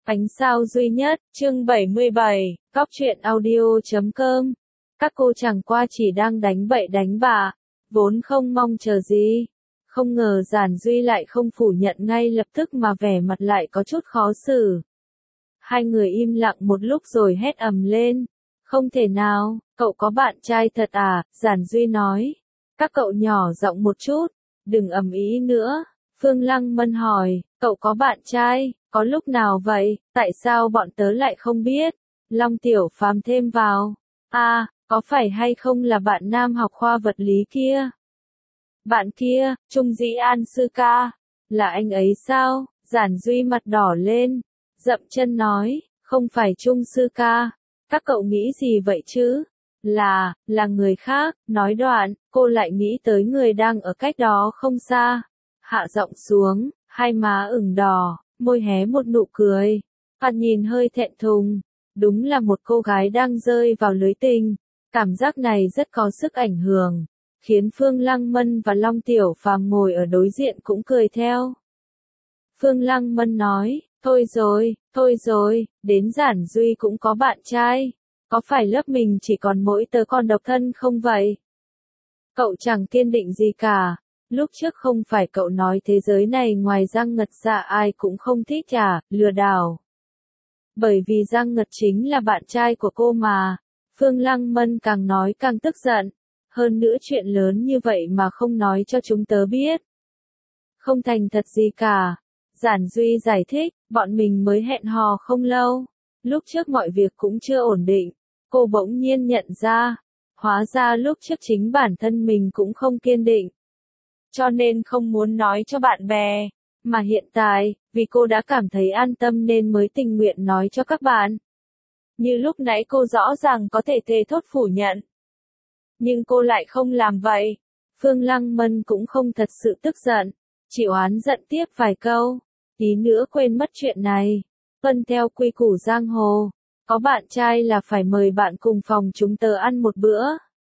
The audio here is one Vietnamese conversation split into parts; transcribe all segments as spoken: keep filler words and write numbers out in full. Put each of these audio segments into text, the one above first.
Ánh sao duy nhất, chương bảy mươi bảy, cóc truyện audio chấm com. Các cô chẳng qua chỉ đang đánh bậy đánh bạ, vốn không mong chờ gì. Không ngờ Giản Duy lại không phủ nhận ngay lập tức mà vẻ mặt lại có chút khó xử. Hai người im lặng một lúc rồi hét ầm lên. Không thể nào, cậu có bạn trai thật à, Giản Duy nói. Các cậu nhỏ giọng một chút, đừng ầm ĩ nữa. Phương Lăng Mân hỏi, cậu có bạn trai, có lúc nào vậy, tại sao bọn tớ lại không biết? Long Tiểu Phàm thêm vào, à, có phải hay không là bạn nam học khoa vật lý kia? Bạn kia, Trung Dĩ An sư ca, là anh ấy sao? Giản Duy mặt đỏ lên, dậm chân nói, không phải Trung sư ca, các cậu nghĩ gì vậy chứ? Là, là người khác, nói đoạn, cô lại nghĩ tới người đang ở cách đó không xa. Hạ giọng xuống, hai má ửng đỏ, môi hé một nụ cười. Thoạt nhìn hơi thẹn thùng, đúng là một cô gái đang rơi vào lưới tình. Cảm giác này rất có sức ảnh hưởng, khiến Phương Lăng Mân và Long Tiểu Phàm ngồi ở đối diện cũng cười theo. Phương Lăng Mân nói, thôi rồi, thôi rồi, đến Giản Duy cũng có bạn trai. Có phải lớp mình chỉ còn mỗi tớ con độc thân không vậy? Cậu chẳng kiên định gì cả. Lúc trước không phải cậu nói thế giới này ngoài Giang Ngật ra ai cũng không thích à, lừa đảo. Bởi vì Giang Ngật chính là bạn trai của cô mà. Phương Lăng Mân càng nói càng tức giận. Hơn nữa chuyện lớn như vậy mà không nói cho chúng tớ biết. Không thành thật gì cả. Giản Duy giải thích, bọn mình mới hẹn hò không lâu. Lúc trước mọi việc cũng chưa ổn định. Cô bỗng nhiên nhận ra. Hóa ra lúc trước chính bản thân mình cũng không kiên định. Cho nên không muốn nói cho bạn bè. Mà hiện tại, vì cô đã cảm thấy an tâm nên mới tình nguyện nói cho các bạn. Như lúc nãy cô rõ ràng có thể thề thốt phủ nhận. Nhưng cô lại không làm vậy. Phương Lăng Mân cũng không thật sự tức giận. Chỉ oán giận tiếp vài câu. Tí nữa quên mất chuyện này. Tuân theo quy củ giang hồ. Có bạn trai là phải mời bạn cùng phòng chúng tớ ăn một bữa.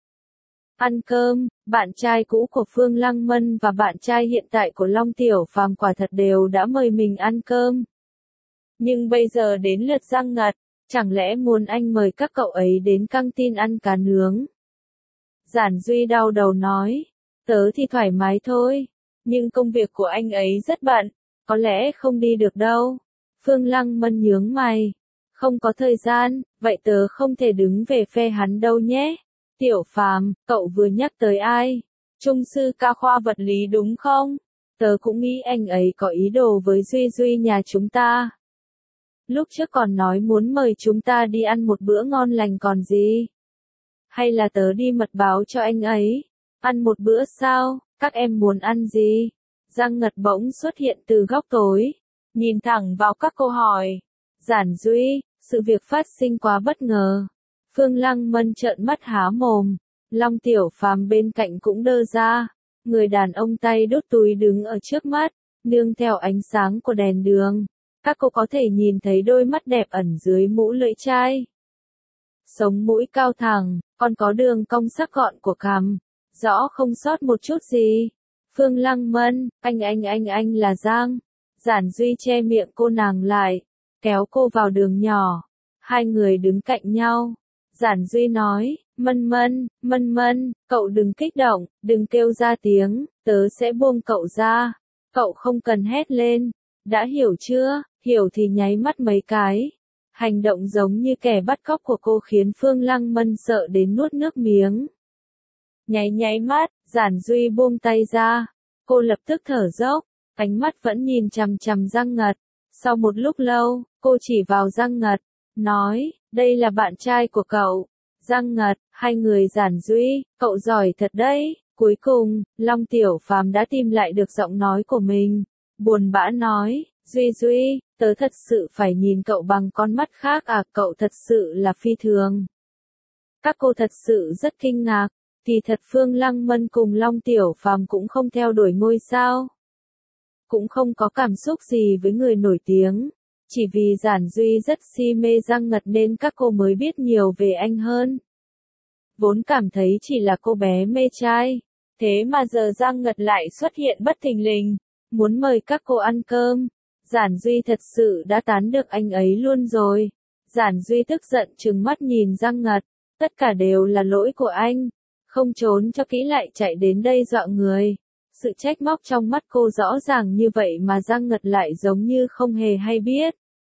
Ăn cơm, bạn trai cũ của Phương Lăng Mân và bạn trai hiện tại của Long Tiểu Phàm quả thật đều đã mời mình ăn cơm. Nhưng bây giờ đến lượt Giang Ngật, chẳng lẽ muốn anh mời các cậu ấy đến căng tin ăn cá nướng? Giản Duy đau đầu nói, tớ thì thoải mái thôi, nhưng công việc của anh ấy rất bận, có lẽ không đi được đâu. Phương Lăng Mân nhướng mày, không có thời gian, vậy tớ không thể đứng về phe hắn đâu nhé. Tiểu Phàm, cậu vừa nhắc tới ai? Trung sư ca khoa vật lý đúng không? Tớ cũng nghĩ anh ấy có ý đồ với Duy Duy nhà chúng ta. Lúc trước còn nói muốn mời chúng ta đi ăn một bữa ngon lành còn gì? Hay là tớ đi mật báo cho anh ấy? Ăn một bữa sao? Các em muốn ăn gì? Giang Ngật bỗng xuất hiện từ góc tối, nhìn thẳng vào các câu hỏi. Giản Duy, sự việc phát sinh quá bất ngờ. Phương Lăng Mân trợn mắt há mồm, Long Tiểu Phàm bên cạnh cũng đơ ra, người đàn ông tay đút túi đứng ở trước mắt, nương theo ánh sáng của đèn đường, các cô có thể nhìn thấy đôi mắt đẹp ẩn dưới mũ lưỡi chai. Sống mũi cao thẳng, còn có đường cong sắc gọn của cằm, rõ không sót một chút gì. Phương Lăng Mân, anh anh anh anh là Giang. Giản Duy che miệng cô nàng lại, kéo cô vào đường nhỏ, hai người đứng cạnh nhau. Giản Duy nói, Mân Mân, Mân Mân, cậu đừng kích động, đừng kêu ra tiếng, tớ sẽ buông cậu ra. Cậu không cần hét lên, đã hiểu chưa? Hiểu thì nháy mắt mấy cái. Hành động giống như kẻ bắt cóc của cô khiến Phương Lăng Mân sợ đến nuốt nước miếng. Nháy nháy mắt, Giản Duy buông tay ra. Cô lập tức thở dốc, ánh mắt vẫn nhìn chằm chằm Giang Ngật. Sau một lúc lâu, cô chỉ vào Giang Ngật, nói, đây là bạn trai của cậu. Giang Ngật, hai người Giản Duy, cậu giỏi thật đấy. Cuối cùng, Long Tiểu Phàm đã tìm lại được giọng nói của mình. Buồn bã nói, Duy Duy, tớ thật sự phải nhìn cậu bằng con mắt khác à, cậu thật sự là phi thường. Các cô thật sự rất kinh ngạc, thì thật Phương Lăng Mân cùng Long Tiểu Phàm cũng không theo đuổi ngôi sao. Cũng không có cảm xúc gì với người nổi tiếng. Chỉ vì Giản Duy rất si mê Giang Ngật nên các cô mới biết nhiều về anh hơn. Vốn cảm thấy chỉ là cô bé mê trai. Thế mà giờ Giang Ngật lại xuất hiện bất thình lình, muốn mời các cô ăn cơm. Giản Duy thật sự đã tán được anh ấy luôn rồi. Giản Duy tức giận trừng mắt nhìn Giang Ngật, tất cả đều là lỗi của anh, không trốn cho kỹ lại chạy đến đây dọa người. Sự trách móc trong mắt cô rõ ràng như vậy mà Giang Ngật lại giống như không hề hay biết.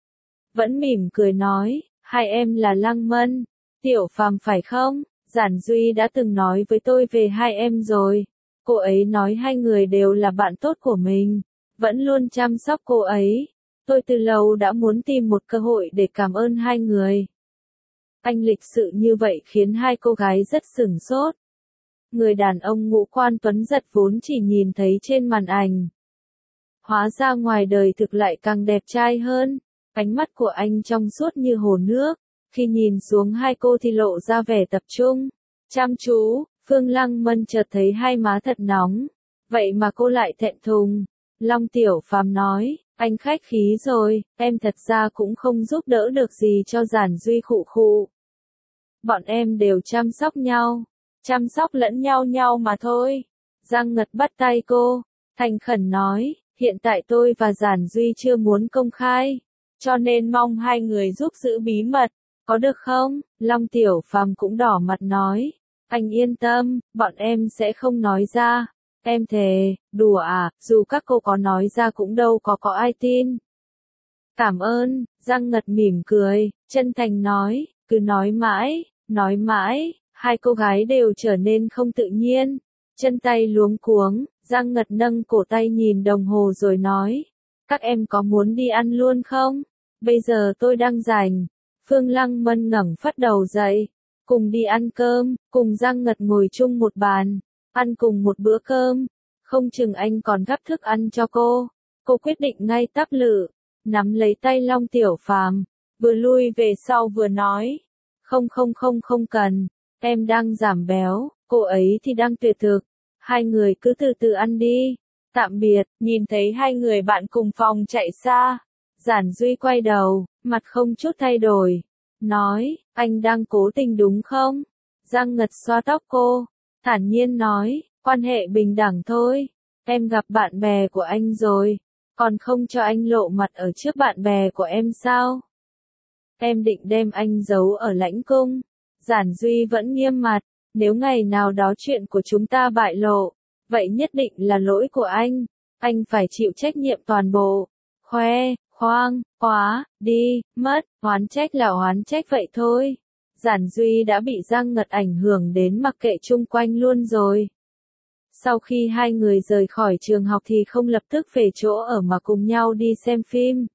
Vẫn mỉm cười nói, hai em là Lăng Mân, Tiểu Phàm phải không? Giản Duy đã từng nói với tôi về hai em rồi. Cô ấy nói hai người đều là bạn tốt của mình, vẫn luôn chăm sóc cô ấy. Tôi từ lâu đã muốn tìm một cơ hội để cảm ơn hai người. Anh lịch sự như vậy khiến hai cô gái rất sửng sốt. Người đàn ông ngũ quan tuấn giật vốn chỉ nhìn thấy trên màn ảnh. Hóa ra ngoài đời thực lại càng đẹp trai hơn. Ánh mắt của anh trong suốt như hồ nước. Khi nhìn xuống hai cô thì lộ ra vẻ tập trung, chăm chú. Phương Lăng Mân chợt thấy hai má thật nóng. Vậy mà cô lại thẹn thùng. Long Tiểu Phàm nói, anh khách khí rồi, em thật ra cũng không giúp đỡ được gì cho Giản Duy khụ khụ. Bọn em đều chăm sóc nhau, chăm sóc lẫn nhau nhau mà thôi. Giang Ngật bắt tay cô, thành khẩn nói, hiện tại tôi và Giản Duy chưa muốn công khai, cho nên mong hai người giúp giữ bí mật, có được không? Long Tiểu Phàm cũng đỏ mặt nói, anh yên tâm, bọn em sẽ không nói ra. Em thề, đùa à, dù các cô có nói ra cũng đâu có có ai tin. Cảm ơn, Giang Ngật mỉm cười, chân thành nói, cứ nói mãi, nói mãi, hai cô gái đều trở nên không tự nhiên, chân tay luống cuống. Giang Ngật nâng cổ tay nhìn đồng hồ rồi nói, các em có muốn đi ăn luôn không? Bây giờ tôi đang rảnh. Phương Lăng Mân ngẩng phắt đầu dậy, cùng đi ăn cơm, cùng Giang Ngật ngồi chung một bàn, ăn cùng một bữa cơm, không chừng anh còn gắp thức ăn cho cô. Cô quyết định ngay tắp lự, nắm lấy tay Long Tiểu Phàm, vừa lui về sau vừa nói, không không không không cần, em đang giảm béo, cô ấy thì đang tuyệt thực, hai người cứ từ từ ăn đi, tạm biệt. Nhìn thấy hai người bạn cùng phòng chạy xa, Giản Duy quay đầu, mặt không chút thay đổi, nói, anh đang cố tình đúng không? Giang Ngật xoa tóc cô, thản nhiên nói, quan hệ bình đẳng thôi, em gặp bạn bè của anh rồi, còn không cho anh lộ mặt ở trước bạn bè của em sao? Em định đem anh giấu ở lãnh cung. Giản Duy vẫn nghiêm mặt, nếu ngày nào đó chuyện của chúng ta bại lộ, vậy nhất định là lỗi của anh, anh phải chịu trách nhiệm toàn bộ. Khoe, khoang, quá, đi, mất, oán trách là oán trách vậy thôi. Giản Duy đã bị Giang Ngật ảnh hưởng đến mặc kệ chung quanh luôn rồi. Sau khi hai người rời khỏi trường học thì không lập tức về chỗ ở mà cùng nhau đi xem phim.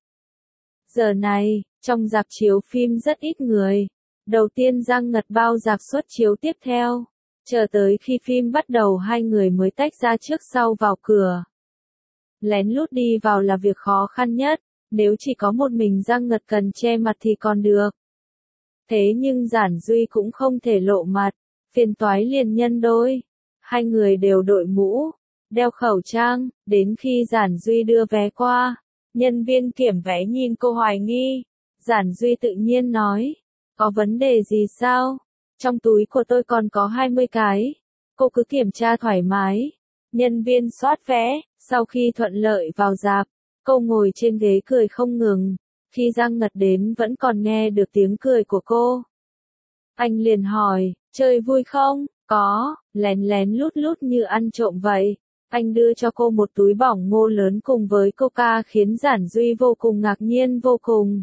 Giờ này, trong rạp chiếu phim rất ít người. Đầu tiên Giang Ngật bao rạp suất chiếu tiếp theo. Chờ tới khi phim bắt đầu hai người mới tách ra trước sau vào cửa. Lén lút đi vào là việc khó khăn nhất. Nếu chỉ có một mình Giang Ngật cần che mặt thì còn được. Thế nhưng Giản Duy cũng không thể lộ mặt. Phiền toái liền nhân đôi. Hai người đều đội mũ, đeo khẩu trang, đến khi Giản Duy đưa vé qua. Nhân viên kiểm vé nhìn cô hoài nghi. Giản Duy tự nhiên nói, có vấn đề gì sao? Trong túi của tôi còn có hai mươi cái. Cô cứ kiểm tra thoải mái. Nhân viên soát vé, sau khi thuận lợi vào rạp, cô ngồi trên ghế cười không ngừng. Khi Giang Ngật đến vẫn còn nghe được tiếng cười của cô. Anh liền hỏi, chơi vui không? Có, lén lén lút lút như ăn trộm vậy. Anh đưa cho cô một túi bỏng ngô lớn cùng với coca khiến Giản Duy vô cùng ngạc nhiên vô cùng.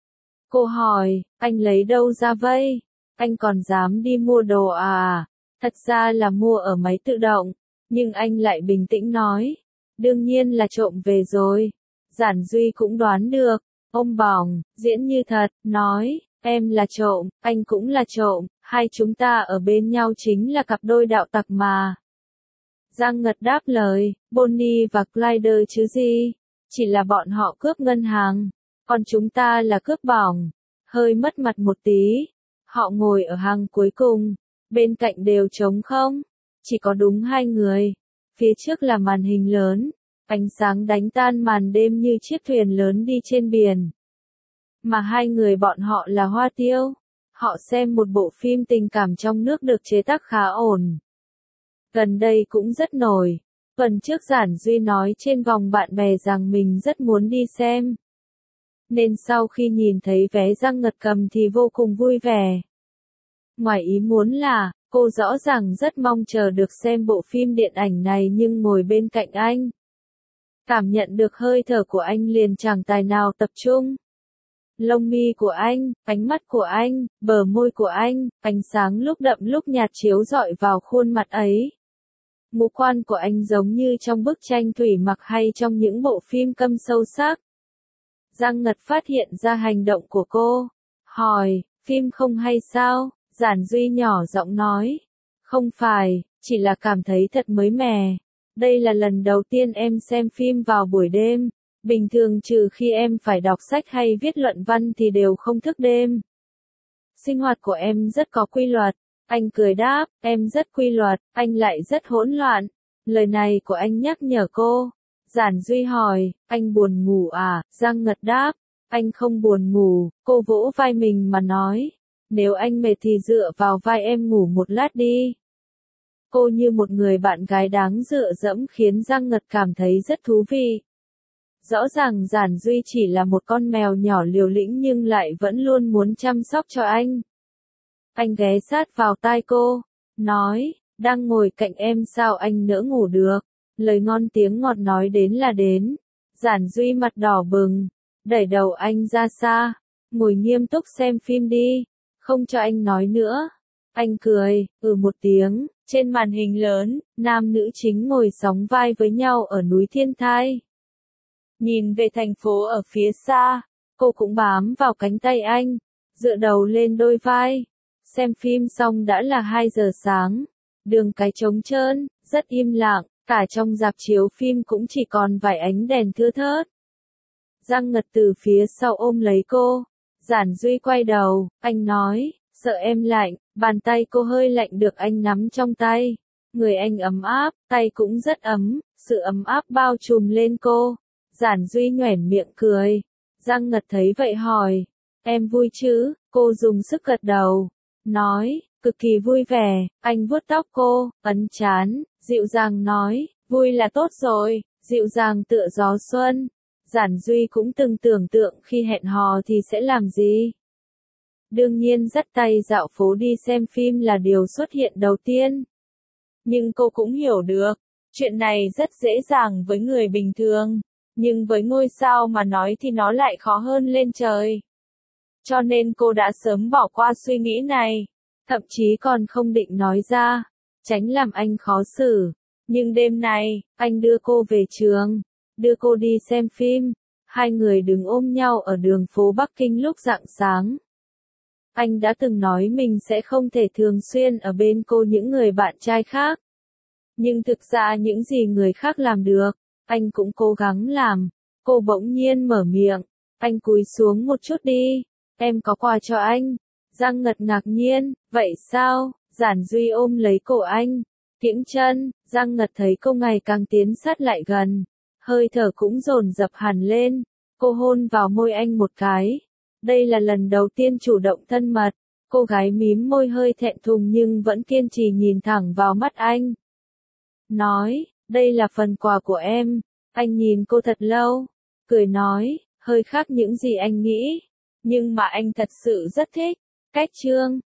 Cô hỏi, anh lấy đâu ra vây? Anh còn dám đi mua đồ à? Thật ra là mua ở máy tự động, nhưng anh lại bình tĩnh nói, đương nhiên là trộm về rồi. Giản Duy cũng đoán được, ôm bỏng, diễn như thật, nói, em là trộm, anh cũng là trộm, hai chúng ta ở bên nhau chính là cặp đôi đạo tặc mà. Giang Ngật đáp lời, Bonnie và Clyde chứ gì, chỉ là bọn họ cướp ngân hàng, còn chúng ta là cướp bỏng. Hơi mất mặt một tí, họ ngồi ở hàng cuối cùng, bên cạnh đều trống không, chỉ có đúng hai người, phía trước là màn hình lớn, ánh sáng đánh tan màn đêm như chiếc thuyền lớn đi trên biển. Mà hai người bọn họ là Hoa Tiêu, họ xem một bộ phim tình cảm trong nước được chế tác khá ổn. Gần đây cũng rất nổi, Phần trước Giản Duy nói trên vòng bạn bè rằng mình rất muốn đi xem. Nên sau khi nhìn thấy vé Giang Ngật cầm thì vô cùng vui vẻ. Ngoài ý muốn là, cô rõ ràng rất mong chờ được xem bộ phim điện ảnh này nhưng ngồi bên cạnh anh. Cảm nhận được hơi thở của anh liền chẳng tài nào tập trung. Lông mi của anh, ánh mắt của anh, bờ môi của anh, ánh sáng lúc đậm lúc nhạt chiếu rọi vào khuôn mặt ấy. Ngũ quan của anh giống như trong bức tranh thủy mặc hay trong những bộ phim câm sâu sắc. Giang Ngật phát hiện ra hành động của cô. Hỏi, phim không hay sao? Giản Duy nhỏ giọng nói. Không phải, chỉ là cảm thấy thật mới mẻ. Đây là lần đầu tiên em xem phim vào buổi đêm. Bình thường trừ khi em phải đọc sách hay viết luận văn thì đều không thức đêm. Sinh hoạt của em rất có quy luật. Anh cười đáp, em rất quy luật, anh lại rất hỗn loạn. Lời này của anh nhắc nhở cô. Giản Duy hỏi, anh buồn ngủ à? Giang Ngật đáp, anh không buồn ngủ. Cô vỗ vai mình mà nói, nếu anh mệt thì dựa vào vai em ngủ một lát đi. Cô như một người bạn gái đáng dựa dẫm khiến Giang Ngật cảm thấy rất thú vị. Rõ ràng Giản Duy chỉ là một con mèo nhỏ liều lĩnh nhưng lại vẫn luôn muốn chăm sóc cho anh. Anh ghé sát vào tai cô, nói, đang ngồi cạnh em sao anh nỡ ngủ được. Lời ngon tiếng ngọt nói đến là đến. Giản Duy mặt đỏ bừng, đẩy đầu anh ra xa, ngồi nghiêm túc xem phim đi, không cho anh nói nữa. Anh cười, ừ một tiếng, trên màn hình lớn, nam nữ chính ngồi sóng vai với nhau ở núi Thiên Thai. Nhìn về thành phố ở phía xa, cô cũng bám vào cánh tay anh, dựa đầu lên đôi vai. Xem phim xong đã là hai giờ sáng, đường cái trống trơn, rất im lặng, cả trong rạp chiếu phim cũng chỉ còn vài ánh đèn thưa thớt. Giang Ngật từ phía sau ôm lấy cô, Giản Duy quay đầu, anh nói, sợ em lạnh, bàn tay cô hơi lạnh được anh nắm trong tay. Người anh ấm áp, tay cũng rất ấm, sự ấm áp bao trùm lên cô. Giản Duy nhoẻn miệng cười. Giang Ngật thấy vậy hỏi, em vui chứ? Cô dùng sức gật đầu, nói, cực kỳ vui vẻ. Anh vuốt tóc cô, ấn trán, dịu dàng nói, vui là tốt rồi, dịu dàng tựa gió xuân. Giản Duy cũng từng tưởng tượng khi hẹn hò thì sẽ làm gì. Đương nhiên dắt tay dạo phố đi xem phim là điều xuất hiện đầu tiên. Nhưng cô cũng hiểu được, chuyện này rất dễ dàng với người bình thường, nhưng với ngôi sao mà nói thì nó lại khó hơn lên trời. Cho nên cô đã sớm bỏ qua suy nghĩ này, thậm chí còn không định nói ra, tránh làm anh khó xử. Nhưng đêm này, anh đưa cô về trường, đưa cô đi xem phim, hai người đứng ôm nhau ở đường phố Bắc Kinh lúc rạng sáng. Anh đã từng nói mình sẽ không thể thường xuyên ở bên cô những người bạn trai khác. Nhưng thực ra những gì người khác làm được, anh cũng cố gắng làm. Cô bỗng nhiên mở miệng, anh cúi xuống một chút đi, em có quà cho anh. Giang Ngật ngạc nhiên, vậy sao? Giản Duy ôm lấy cổ anh, kiễng chân. Giang Ngật thấy cô ngày càng tiến sát lại gần, hơi thở cũng dồn dập hẳn lên. Cô hôn vào môi anh một cái. Đây là lần đầu tiên chủ động thân mật. Cô gái mím môi hơi thẹn thùng nhưng vẫn kiên trì nhìn thẳng vào mắt anh. Nói, đây là phần quà của em. Anh nhìn cô thật lâu, cười nói, hơi khác những gì anh nghĩ, nhưng mà anh thật sự rất thích. Cách chương